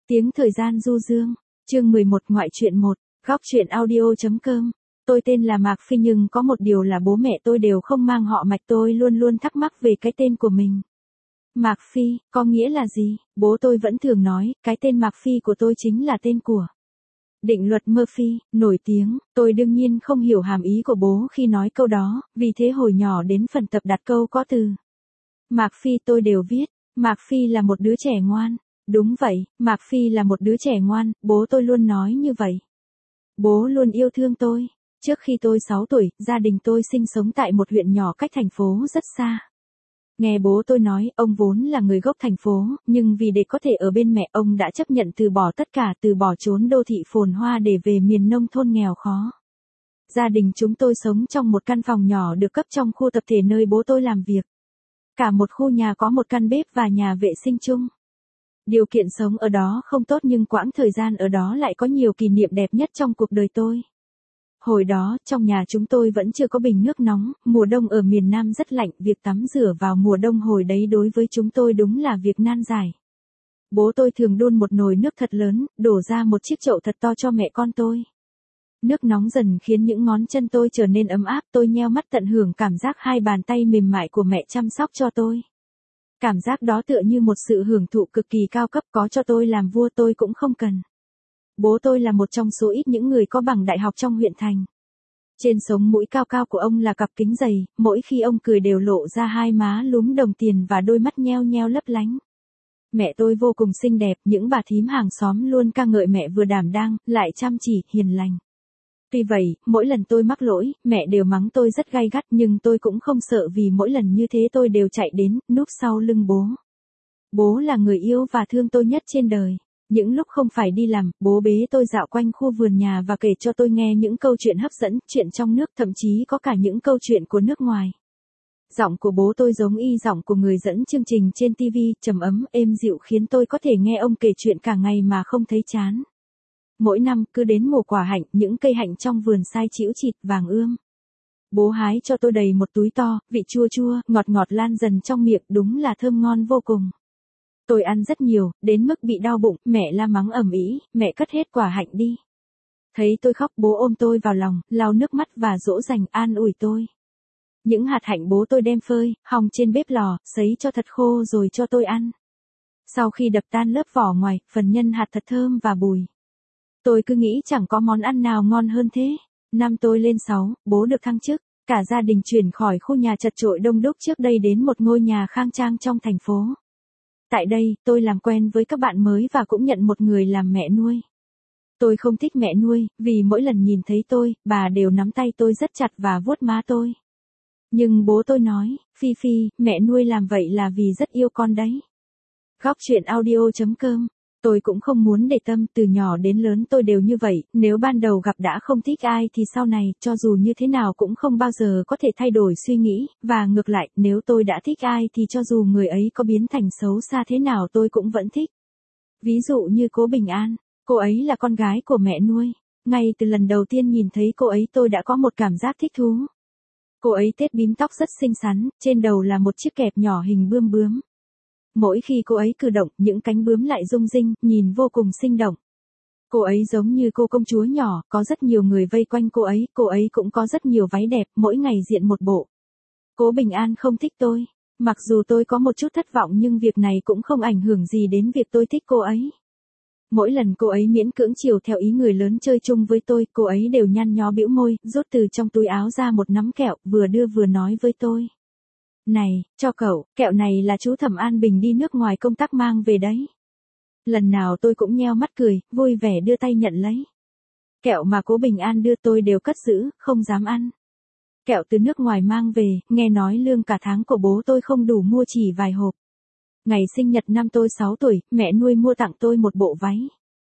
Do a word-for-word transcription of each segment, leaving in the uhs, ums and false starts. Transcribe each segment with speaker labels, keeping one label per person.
Speaker 1: Tiếng thời gian du dương, chương mười một ngoại truyện một, góc truyện audio.com. Tôi tên là Mạc Phi nhưng có một điều là bố mẹ tôi đều không mang họ Mạch, tôi luôn luôn thắc mắc về cái tên của mình. Mạc Phi, có nghĩa là gì? Bố tôi vẫn thường nói, cái tên Mạc Phi của tôi chính là tên của định luật Murphy, nổi tiếng. Tôi đương nhiên không hiểu hàm ý của bố khi nói câu đó, vì thế hồi nhỏ đến phần tập đặt câu có từ Mạc Phi tôi đều viết, Mạc Phi là một đứa trẻ ngoan. Đúng vậy, Mạc Phi là một đứa trẻ ngoan, bố tôi luôn nói như vậy. Bố luôn yêu thương tôi. Trước khi tôi sáu tuổi, gia đình tôi sinh sống tại một huyện nhỏ cách thành phố rất xa. Nghe bố tôi nói, ông vốn là người gốc thành phố, nhưng vì để có thể ở bên mẹ, ông đã chấp nhận từ bỏ tất cả, từ bỏ chốn đô thị phồn hoa để về miền nông thôn nghèo khó. Gia đình chúng tôi sống trong một căn phòng nhỏ được cấp trong khu tập thể nơi bố tôi làm việc. Cả một khu nhà có một căn bếp và nhà vệ sinh chung. Điều kiện sống ở đó không tốt nhưng quãng thời gian ở đó lại có nhiều kỷ niệm đẹp nhất trong cuộc đời tôi. Hồi đó, trong nhà chúng tôi vẫn chưa có bình nước nóng, mùa đông ở miền Nam rất lạnh, việc tắm rửa vào mùa đông hồi đấy đối với chúng tôi đúng là việc nan giải. Bố tôi thường đun một nồi nước thật lớn, đổ ra một chiếc chậu thật to cho mẹ con tôi. Nước nóng dần khiến những ngón chân tôi trở nên ấm áp, tôi nheo mắt tận hưởng cảm giác hai bàn tay mềm mại của mẹ chăm sóc cho tôi. Cảm giác đó tựa như một sự hưởng thụ cực kỳ cao cấp, có cho tôi làm vua tôi cũng không cần. Bố tôi là một trong số ít những người có bằng đại học trong huyện thành. Trên sống mũi cao cao của ông là cặp kính dày, mỗi khi ông cười đều lộ ra hai má lúm đồng tiền và đôi mắt nheo nheo lấp lánh. Mẹ tôi vô cùng xinh đẹp, những bà thím hàng xóm luôn ca ngợi mẹ vừa đảm đang, lại chăm chỉ, hiền lành. Tuy vậy, mỗi lần tôi mắc lỗi, mẹ đều mắng tôi rất gay gắt nhưng tôi cũng không sợ vì mỗi lần như thế tôi đều chạy đến, núp sau lưng bố. Bố là người yêu và thương tôi nhất trên đời. Những lúc không phải đi làm, bố bế tôi dạo quanh khu vườn nhà và kể cho tôi nghe những câu chuyện hấp dẫn, chuyện trong nước, thậm chí có cả những câu chuyện của nước ngoài. Giọng của bố tôi giống y giọng của người dẫn chương trình trên ti vi, trầm ấm, êm dịu khiến tôi có thể nghe ông kể chuyện cả ngày mà không thấy chán. Mỗi năm, cứ đến mùa quả hạnh, những cây hạnh trong vườn sai chĩu chịt vàng ươm. Bố hái cho tôi đầy một túi to, vị chua chua, ngọt ngọt lan dần trong miệng, đúng là thơm ngon vô cùng. Tôi ăn rất nhiều, đến mức bị đau bụng, mẹ la mắng ầm ĩ, mẹ cất hết quả hạnh đi. Thấy tôi khóc, bố ôm tôi vào lòng, lau nước mắt và dỗ dành an ủi tôi. Những hạt hạnh bố tôi đem phơi, hong trên bếp lò, sấy cho thật khô rồi cho tôi ăn. Sau khi đập tan lớp vỏ ngoài, phần nhân hạt thật thơm và bùi. Tôi cứ nghĩ chẳng có món ăn nào ngon hơn thế. Năm tôi lên sáu, bố được thăng chức, cả gia đình chuyển khỏi khu nhà chật chội đông đúc trước đây đến một ngôi nhà khang trang trong thành phố. Tại đây, tôi làm quen với các bạn mới và cũng nhận một người làm mẹ nuôi. Tôi không thích mẹ nuôi, vì mỗi lần nhìn thấy tôi, bà đều nắm tay tôi rất chặt và vuốt má tôi. Nhưng bố tôi nói, Phi Phi, mẹ nuôi làm vậy là vì rất yêu con đấy. Góc truyện audio.com. Tôi cũng không muốn để tâm, từ nhỏ đến lớn tôi đều như vậy, nếu ban đầu gặp đã không thích ai thì sau này, cho dù như thế nào cũng không bao giờ có thể thay đổi suy nghĩ, và ngược lại, nếu tôi đã thích ai thì cho dù người ấy có biến thành xấu xa thế nào tôi cũng vẫn thích. Ví dụ như Cố Bình An, cô ấy là con gái của mẹ nuôi. Ngay từ lần đầu tiên nhìn thấy cô ấy tôi đã có một cảm giác thích thú. Cô ấy tết bím tóc rất xinh xắn, trên đầu là một chiếc kẹp nhỏ hình bươm bướm. Mỗi khi cô ấy cử động, những cánh bướm lại rung rinh, nhìn vô cùng sinh động. Cô ấy giống như cô công chúa nhỏ, có rất nhiều người vây quanh cô ấy, cô ấy cũng có rất nhiều váy đẹp, mỗi ngày diện một bộ. Cố Bình An không thích tôi. Mặc dù tôi có một chút thất vọng nhưng việc này cũng không ảnh hưởng gì đến việc tôi thích cô ấy. Mỗi lần cô ấy miễn cưỡng chiều theo ý người lớn chơi chung với tôi, cô ấy đều nhăn nhó bĩu môi, rút từ trong túi áo ra một nắm kẹo, vừa đưa vừa nói với tôi. Này, cho cậu, kẹo này là chú Thẩm An Bình đi nước ngoài công tác mang về đấy. Lần nào tôi cũng nheo mắt cười, vui vẻ đưa tay nhận lấy. Kẹo mà Cố Bình An đưa tôi đều cất giữ, không dám ăn. Kẹo từ nước ngoài mang về, nghe nói lương cả tháng của bố tôi không đủ mua chỉ vài hộp. Ngày sinh nhật năm tôi sáu tuổi, mẹ nuôi mua tặng tôi một bộ váy.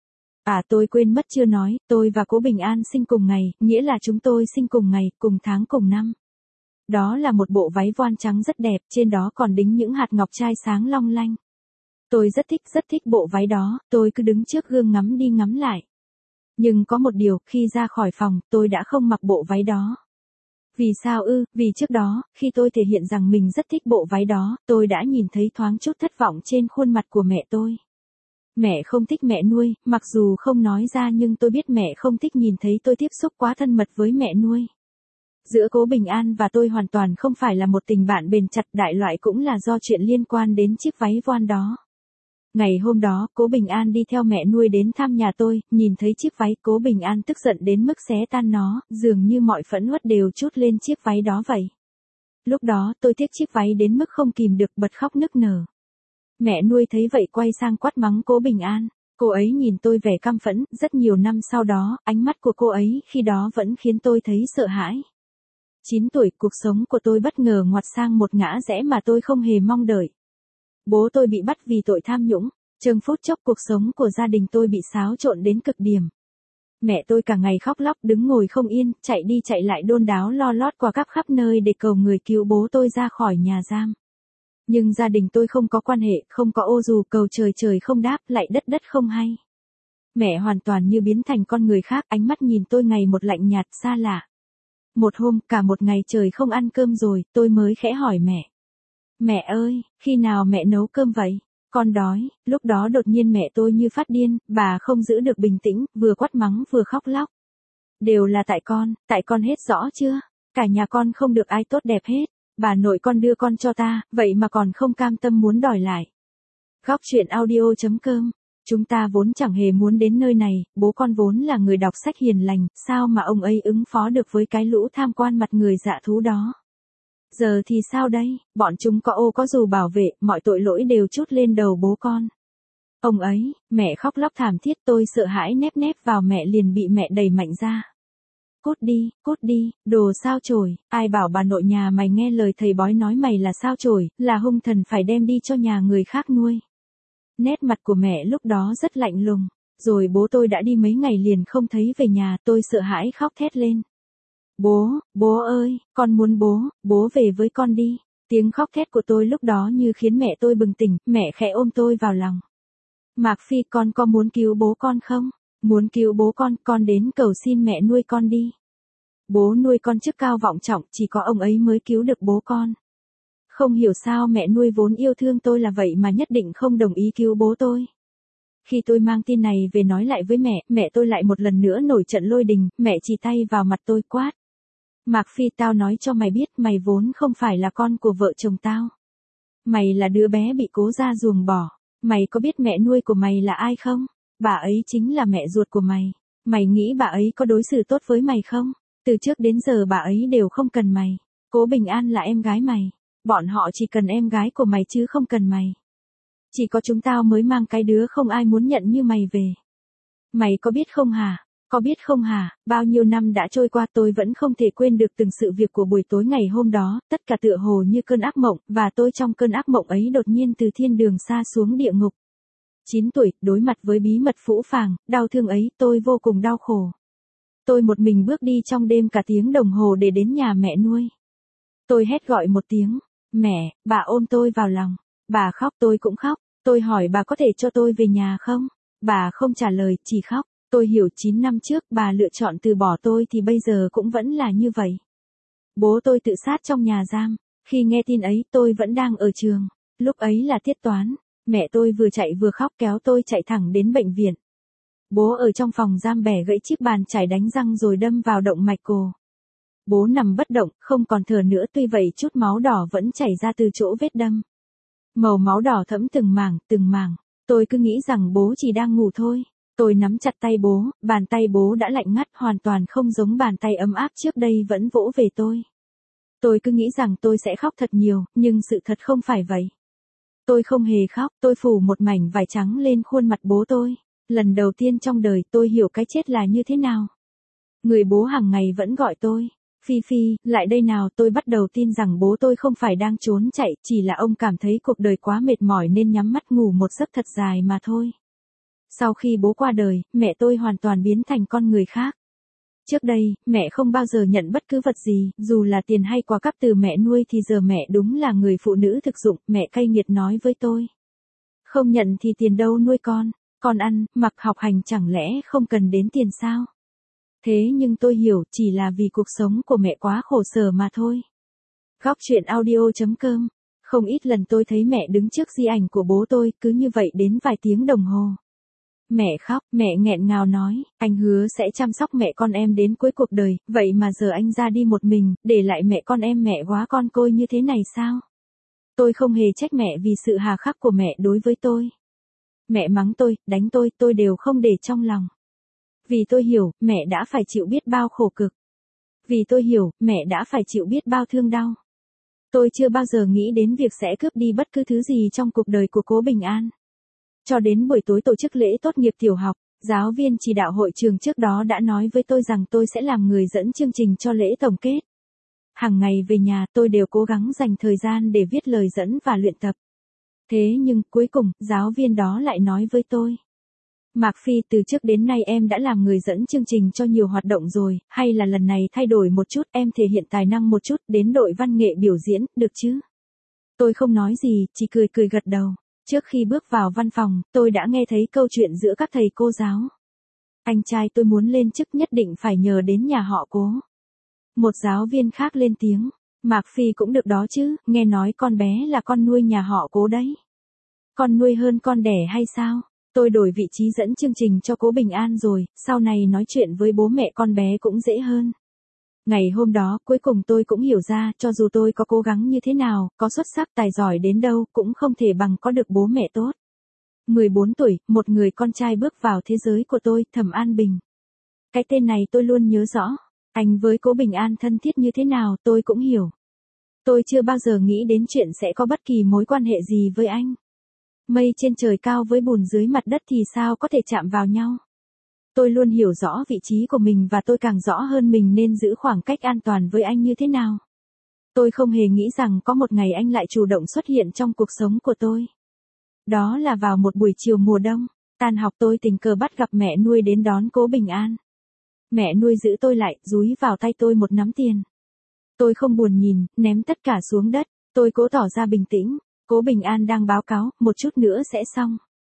Speaker 1: À tôi quên mất chưa nói, tôi và Cố Bình An sinh cùng ngày, nghĩa là chúng tôi sinh cùng ngày, cùng tháng cùng năm. Đó là một bộ váy voan trắng rất đẹp, trên đó còn đính những hạt ngọc trai sáng long lanh. Tôi rất thích, rất thích bộ váy đó, tôi cứ đứng trước gương ngắm đi ngắm lại. Nhưng có một điều, khi ra khỏi phòng, tôi đã không mặc bộ váy đó. Vì sao ư? Vì trước đó, khi tôi thể hiện rằng mình rất thích bộ váy đó, tôi đã nhìn thấy thoáng chút thất vọng trên khuôn mặt của mẹ tôi. Mẹ không thích mẹ nuôi, mặc dù không nói ra nhưng tôi biết mẹ không thích nhìn thấy tôi tiếp xúc quá thân mật với mẹ nuôi. Giữa Cố Bình An và tôi hoàn toàn không phải là một tình bạn bền chặt, đại loại cũng là do chuyện liên quan đến chiếc váy voan đó. Ngày hôm đó, Cố Bình An đi theo mẹ nuôi đến thăm nhà tôi, nhìn thấy chiếc váy, Cố Bình An tức giận đến mức xé tan nó, dường như mọi phẫn uất đều trút lên chiếc váy đó vậy. Lúc đó, tôi tiếc chiếc váy đến mức không kìm được, bật khóc nức nở. Mẹ nuôi thấy vậy quay sang quát mắng Cố Bình An. Cô ấy nhìn tôi vẻ căm phẫn, rất nhiều năm sau đó, ánh mắt của cô ấy khi đó vẫn khiến tôi thấy sợ hãi. chín tuổi, cuộc sống của tôi bất ngờ ngoặt sang một ngã rẽ mà tôi không hề mong đợi. Bố tôi bị bắt vì tội tham nhũng, trong phút chốc cuộc sống của gia đình tôi bị xáo trộn đến cực điểm. Mẹ tôi cả ngày khóc lóc đứng ngồi không yên, chạy đi chạy lại đôn đáo lo lót qua các khắp nơi để cầu người cứu bố tôi ra khỏi nhà giam. Nhưng gia đình tôi không có quan hệ, không có ô dù, cầu trời trời không đáp, lại đất đất không hay. Mẹ hoàn toàn như biến thành con người khác, ánh mắt nhìn tôi ngày một lạnh nhạt, xa lạ. Một hôm, cả một ngày trời không ăn cơm rồi, tôi mới khẽ hỏi mẹ. Mẹ ơi, khi nào mẹ nấu cơm vậy? Con đói. Lúc đó đột nhiên mẹ tôi như phát điên, bà không giữ được bình tĩnh, vừa quát mắng vừa khóc lóc. Đều là tại con, tại con hết rõ chưa? Cả nhà con không được ai tốt đẹp hết. Bà nội con đưa con cho ta, vậy mà còn không cam tâm muốn đòi lại. Góc truyện audio chấm com. Chúng ta vốn chẳng hề muốn đến nơi này, bố con vốn là người đọc sách hiền lành, sao mà ông ấy ứng phó được với cái lũ tham quan mặt người dạ thú đó. Giờ thì sao đây, bọn chúng có ô có dù bảo vệ, mọi tội lỗi đều trút lên đầu bố con. Ông ấy, mẹ khóc lóc thảm thiết, tôi sợ hãi nép nép vào mẹ liền bị mẹ đẩy mạnh ra. Cút đi, cút đi, đồ sao chổi, ai bảo bà nội nhà mày nghe lời thầy bói nói mày là sao chổi, là hung thần phải đem đi cho nhà người khác nuôi. Nét mặt của mẹ lúc đó rất lạnh lùng, rồi bố tôi đã đi mấy ngày liền không thấy về nhà, tôi sợ hãi khóc thét lên. Bố, bố ơi, con muốn bố, bố về với con đi. Tiếng khóc thét của tôi lúc đó như khiến mẹ tôi bừng tỉnh, mẹ khẽ ôm tôi vào lòng. Mạc Phi, con có muốn cứu bố con không? Muốn cứu bố con, con đến cầu xin mẹ nuôi con đi. Bố nuôi con chức cao vọng trọng, chỉ có ông ấy mới cứu được bố con. Không hiểu sao mẹ nuôi vốn yêu thương tôi là vậy mà nhất định không đồng ý cứu bố tôi. Khi tôi mang tin này về nói lại với mẹ, mẹ tôi lại một lần nữa nổi trận lôi đình, mẹ chỉ tay vào mặt tôi quát. Mạc Phi, tao nói cho mày biết, mày vốn không phải là con của vợ chồng tao. Mày là đứa bé bị Cố gia ruồng bỏ. Mày có biết mẹ nuôi của mày là ai không? Bà ấy chính là mẹ ruột của mày. Mày nghĩ bà ấy có đối xử tốt với mày không? Từ trước đến giờ bà ấy đều không cần mày. Cố Bình An là em gái mày. Bọn họ chỉ cần em gái của mày chứ không cần mày. Chỉ có chúng tao mới mang cái đứa không ai muốn nhận như mày về. Mày có biết không hả? Có biết không hả, bao nhiêu năm đã trôi qua tôi vẫn không thể quên được từng sự việc của buổi tối ngày hôm đó, tất cả tựa hồ như cơn ác mộng, và tôi trong cơn ác mộng ấy đột nhiên từ thiên đường xa xuống địa ngục. chín tuổi, đối mặt với bí mật phũ phàng, đau thương ấy, tôi vô cùng đau khổ. Tôi một mình bước đi trong đêm cả tiếng đồng hồ để đến nhà mẹ nuôi. Tôi hét gọi một tiếng, mẹ, bà ôm tôi vào lòng. Bà khóc, tôi cũng khóc. Tôi hỏi bà có thể cho tôi về nhà không? Bà không trả lời, chỉ khóc. Tôi hiểu chín năm trước bà lựa chọn từ bỏ tôi thì bây giờ cũng vẫn là như vậy. Bố tôi tự sát trong nhà giam. Khi nghe tin ấy tôi vẫn đang ở trường. Lúc ấy là tiết toán. Mẹ tôi vừa chạy vừa khóc kéo tôi chạy thẳng đến bệnh viện. Bố ở trong phòng giam bẻ gãy chiếc bàn chải đánh răng rồi đâm vào động mạch cổ. Bố nằm bất động, không còn thở nữa, tuy vậy chút máu đỏ vẫn chảy ra từ chỗ vết đâm. Màu máu đỏ thẫm từng mảng, từng mảng. Tôi cứ nghĩ rằng bố chỉ đang ngủ thôi. Tôi nắm chặt tay bố, bàn tay bố đã lạnh ngắt, hoàn toàn không giống bàn tay ấm áp trước đây vẫn vỗ về tôi. Tôi cứ nghĩ rằng tôi sẽ khóc thật nhiều, nhưng sự thật không phải vậy. Tôi không hề khóc, tôi phủ một mảnh vải trắng lên khuôn mặt bố tôi. Lần đầu tiên trong đời tôi hiểu cái chết là như thế nào. Người bố hàng ngày vẫn gọi tôi. Phi Phi, lại đây nào. Tôi bắt đầu tin rằng bố tôi không phải đang trốn chạy, chỉ là ông cảm thấy cuộc đời quá mệt mỏi nên nhắm mắt ngủ một giấc thật dài mà thôi. Sau khi bố qua đời, mẹ tôi hoàn toàn biến thành con người khác. Trước đây, mẹ không bao giờ nhận bất cứ vật gì, dù là tiền hay quà cáp từ mẹ nuôi thì giờ mẹ đúng là người phụ nữ thực dụng, mẹ cay nghiệt nói với tôi. Không nhận thì tiền đâu nuôi con, con ăn, mặc học hành chẳng lẽ không cần đến tiền sao? Thế nhưng tôi hiểu, chỉ là vì cuộc sống của mẹ quá khổ sở mà thôi. Góc truyện audio chấm com Không ít lần tôi thấy mẹ đứng trước di ảnh của bố tôi, cứ như vậy đến vài tiếng đồng hồ. Mẹ khóc, mẹ nghẹn ngào nói, anh hứa sẽ chăm sóc mẹ con em đến cuối cuộc đời, vậy mà giờ anh ra đi một mình, để lại mẹ con em mẹ quá con côi như thế này sao? Tôi không hề trách mẹ vì sự hà khắc của mẹ đối với tôi. Mẹ mắng tôi, đánh tôi, tôi đều không để trong lòng. Vì tôi hiểu, mẹ đã phải chịu biết bao khổ cực. Vì tôi hiểu, mẹ đã phải chịu biết bao thương đau. Tôi chưa bao giờ nghĩ đến việc sẽ cướp đi bất cứ thứ gì trong cuộc đời của Cố Bình An. Cho đến buổi tối tổ chức lễ tốt nghiệp tiểu học, giáo viên chỉ đạo hội trường trước đó đã nói với tôi rằng tôi sẽ làm người dẫn chương trình cho lễ tổng kết. Hàng ngày về nhà tôi đều cố gắng dành thời gian để viết lời dẫn và luyện tập. Thế nhưng cuối cùng, giáo viên đó lại nói với tôi. Mạc Phi, từ trước đến nay em đã làm người dẫn chương trình cho nhiều hoạt động rồi, hay là lần này thay đổi một chút, em thể hiện tài năng một chút, đến đội văn nghệ biểu diễn, được chứ? Tôi không nói gì, chỉ cười cười gật đầu. Trước khi bước vào văn phòng, tôi đã nghe thấy câu chuyện giữa các thầy cô giáo. Anh trai tôi muốn lên chức nhất định phải nhờ đến nhà họ Cố. Một giáo viên khác lên tiếng. Mạc Phi cũng được đó chứ, nghe nói con bé là con nuôi nhà họ Cố đấy. Con nuôi hơn con đẻ hay sao? Tôi đổi vị trí dẫn chương trình cho Cố Bình An rồi, sau này nói chuyện với bố mẹ con bé cũng dễ hơn. Ngày hôm đó, cuối cùng tôi cũng hiểu ra, cho dù tôi có cố gắng như thế nào, có xuất sắc tài giỏi đến đâu, cũng không thể bằng có được bố mẹ tốt. mười bốn tuổi, một người con trai bước vào thế giới của tôi, Thẩm An Bình. Cái tên này tôi luôn nhớ rõ. Anh với Cố Bình An thân thiết như thế nào, tôi cũng hiểu. Tôi chưa bao giờ nghĩ đến chuyện sẽ có bất kỳ mối quan hệ gì với anh. Mây trên trời cao với bùn dưới mặt đất thì sao có thể chạm vào nhau. Tôi luôn hiểu rõ vị trí của mình và tôi càng rõ hơn mình nên giữ khoảng cách an toàn với anh như thế nào. Tôi không hề nghĩ rằng có một ngày anh lại chủ động xuất hiện trong cuộc sống của tôi. Đó là vào một buổi chiều mùa đông, tan học tôi tình cờ bắt gặp mẹ nuôi đến đón Cố Bình An. Mẹ nuôi giữ tôi lại, dúi vào tay tôi một nắm tiền. Tôi không buồn nhìn, ném tất cả xuống đất, tôi cố tỏ ra bình tĩnh. Cố Bình An đang báo cáo, một chút nữa sẽ xong.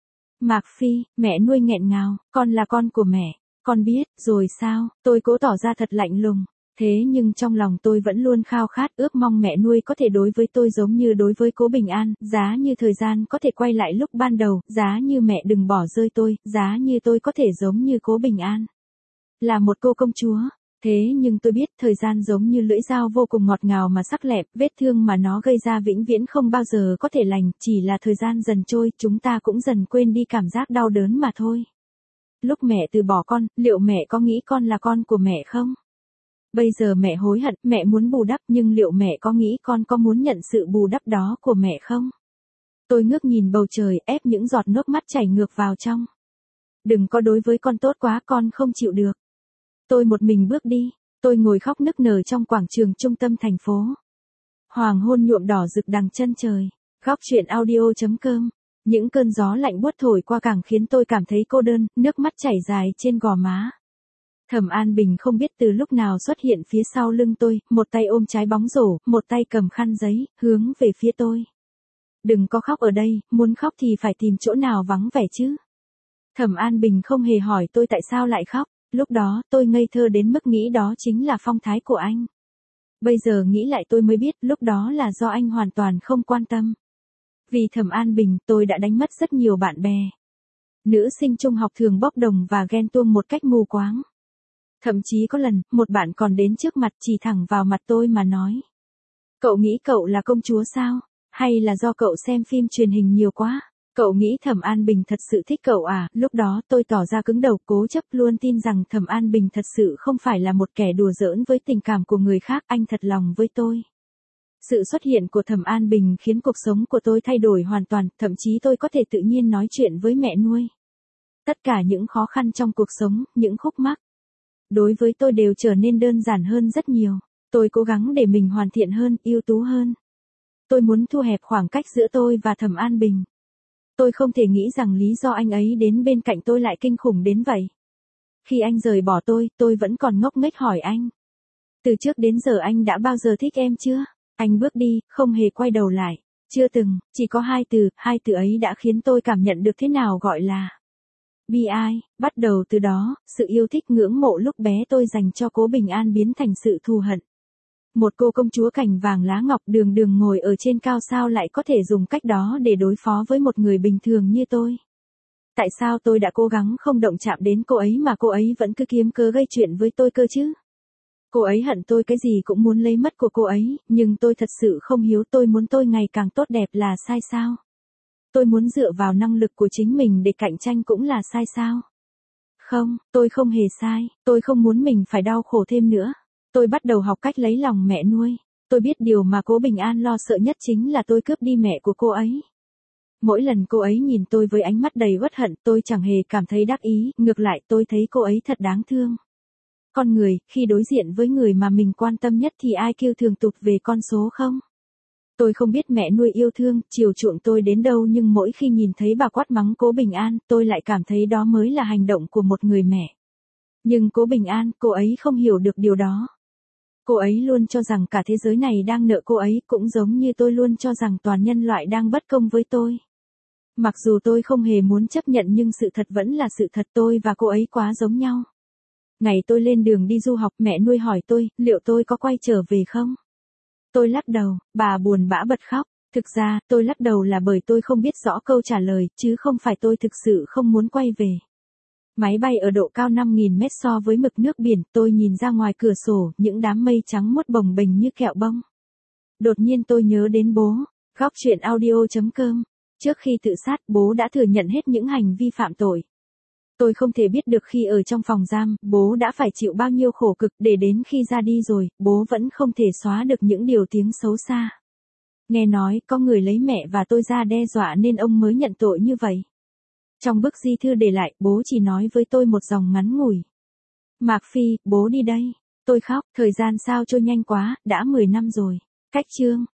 Speaker 1: Mạc Phi, mẹ nuôi nghẹn ngào, con là con của mẹ, con biết, rồi sao, tôi cố tỏ ra thật lạnh lùng. Thế nhưng trong lòng tôi vẫn luôn khao khát ước mong mẹ nuôi có thể đối với tôi giống như đối với Cố Bình An, giá như thời gian có thể quay lại lúc ban đầu, giá như mẹ đừng bỏ rơi tôi, giá như tôi có thể giống như Cố Bình An. Là một cô công chúa. Thế nhưng tôi biết thời gian giống như lưỡi dao vô cùng ngọt ngào mà sắc lẹm, vết thương mà nó gây ra vĩnh viễn không bao giờ có thể lành, chỉ là thời gian dần trôi, chúng ta cũng dần quên đi cảm giác đau đớn mà thôi. Lúc mẹ từ bỏ con, liệu mẹ có nghĩ con là con của mẹ không? Bây giờ mẹ hối hận, mẹ muốn bù đắp, nhưng liệu mẹ có nghĩ con có muốn nhận sự bù đắp đó của mẹ không? Tôi ngước nhìn bầu trời, ép những giọt nước mắt chảy ngược vào trong. Đừng có đối với con tốt quá, con không chịu được. Tôi một mình bước đi, tôi ngồi khóc nức nở trong quảng trường trung tâm thành phố. Hoàng hôn nhuộm đỏ rực đằng chân trời. Góc truyện audio chấm com. Những cơn gió lạnh buốt thổi qua càng khiến tôi cảm thấy cô đơn, nước mắt chảy dài trên gò má. Thẩm An Bình không biết từ lúc nào xuất hiện phía sau lưng tôi, một tay ôm trái bóng rổ, một tay cầm khăn giấy, hướng về phía tôi. Đừng có khóc ở đây, muốn khóc thì phải tìm chỗ nào vắng vẻ chứ. Thẩm An Bình không hề hỏi tôi tại sao lại khóc. Lúc đó, tôi ngây thơ đến mức nghĩ đó chính là phong thái của anh. Bây giờ nghĩ lại tôi mới biết, lúc đó là do anh hoàn toàn không quan tâm. Vì Thẩm An Bình, tôi đã đánh mất rất nhiều bạn bè. Nữ sinh trung học thường bốc đồng và ghen tuông một cách mù quáng. Thậm chí có lần, một bạn còn đến trước mặt chỉ thẳng vào mặt tôi mà nói. Cậu nghĩ cậu là công chúa sao? Hay là do cậu xem phim truyền hình nhiều quá? Cậu nghĩ Thẩm An Bình thật sự thích cậu à? Lúc đó tôi tỏ ra cứng đầu, cố chấp luôn tin rằng Thẩm An Bình thật sự không phải là một kẻ đùa giỡn với tình cảm của người khác, anh thật lòng với tôi. Sự xuất hiện của Thẩm An Bình khiến cuộc sống của tôi thay đổi hoàn toàn, thậm chí tôi có thể tự nhiên nói chuyện với mẹ nuôi. Tất cả những khó khăn trong cuộc sống, những khúc mắc, đối với tôi đều trở nên đơn giản hơn rất nhiều. Tôi cố gắng để mình hoàn thiện hơn, ưu tú hơn. Tôi muốn thu hẹp khoảng cách giữa tôi và Thẩm An Bình. Tôi không thể nghĩ rằng lý do anh ấy đến bên cạnh tôi lại kinh khủng đến vậy. Khi anh rời bỏ tôi, tôi vẫn còn ngốc nghếch hỏi anh. Từ trước đến giờ anh đã bao giờ thích em chưa? Anh bước đi, không hề quay đầu lại. Chưa từng, chỉ có hai từ, hai từ ấy đã khiến tôi cảm nhận được thế nào gọi là bi ai. Bắt đầu từ đó, sự yêu thích ngưỡng mộ lúc bé tôi dành cho Cố Bình An biến thành sự thù hận. Một cô công chúa cành vàng lá ngọc đường đường ngồi ở trên cao sao lại có thể dùng cách đó để đối phó với một người bình thường như tôi. Tại sao tôi đã cố gắng không động chạm đến cô ấy mà cô ấy vẫn cứ kiếm cớ gây chuyện với tôi cơ chứ? Cô ấy hận tôi cái gì cũng muốn lấy mất của cô ấy, nhưng tôi thật sự không hiếu, tôi muốn tôi ngày càng tốt đẹp là sai sao? Tôi muốn dựa vào năng lực của chính mình để cạnh tranh cũng là sai sao? Không, tôi không hề sai, tôi không muốn mình phải đau khổ thêm nữa. Tôi bắt đầu học cách lấy lòng mẹ nuôi. Tôi biết điều mà Cố Bình An lo sợ nhất chính là tôi cướp đi mẹ của cô ấy. Mỗi lần cô ấy nhìn tôi với ánh mắt đầy uất hận, tôi chẳng hề cảm thấy đắc ý, ngược lại tôi thấy cô ấy thật đáng thương. Con người, khi đối diện với người mà mình quan tâm nhất thì ai kêu thường tụt về con số không? Tôi không biết mẹ nuôi yêu thương, chiều chuộng tôi đến đâu, nhưng mỗi khi nhìn thấy bà quát mắng Cố Bình An, tôi lại cảm thấy đó mới là hành động của một người mẹ. Nhưng Cố Bình An, cô ấy không hiểu được điều đó. Cô ấy luôn cho rằng cả thế giới này đang nợ cô ấy, cũng giống như tôi luôn cho rằng toàn nhân loại đang bất công với tôi. Mặc dù tôi không hề muốn chấp nhận nhưng sự thật vẫn là sự thật, tôi và cô ấy quá giống nhau. Ngày tôi lên đường đi du học, mẹ nuôi hỏi tôi, liệu tôi có quay trở về không? Tôi lắc đầu, bà buồn bã bật khóc. Thực ra, tôi lắc đầu là bởi tôi không biết rõ câu trả lời, chứ không phải tôi thực sự không muốn quay về. Máy bay ở độ cao năm nghìn mét so với mực nước biển, tôi nhìn ra ngoài cửa sổ, những đám mây trắng muốt bồng bềnh như kẹo bông. Đột nhiên tôi nhớ đến bố. Góc truyện audio chấm com. Trước khi tự sát, bố đã thừa nhận hết những hành vi phạm tội. Tôi không thể biết được khi ở trong phòng giam, bố đã phải chịu bao nhiêu khổ cực, để đến khi ra đi rồi, bố vẫn không thể xóa được những điều tiếng xấu xa. Nghe nói, có người lấy mẹ và tôi ra đe dọa nên ông mới nhận tội như vậy. Trong bức di thư để lại, bố chỉ nói với tôi một dòng ngắn ngủi. Mạc Phi, bố đi đây. Tôi khóc, thời gian sao trôi nhanh quá, đã mười năm rồi. Cách chương.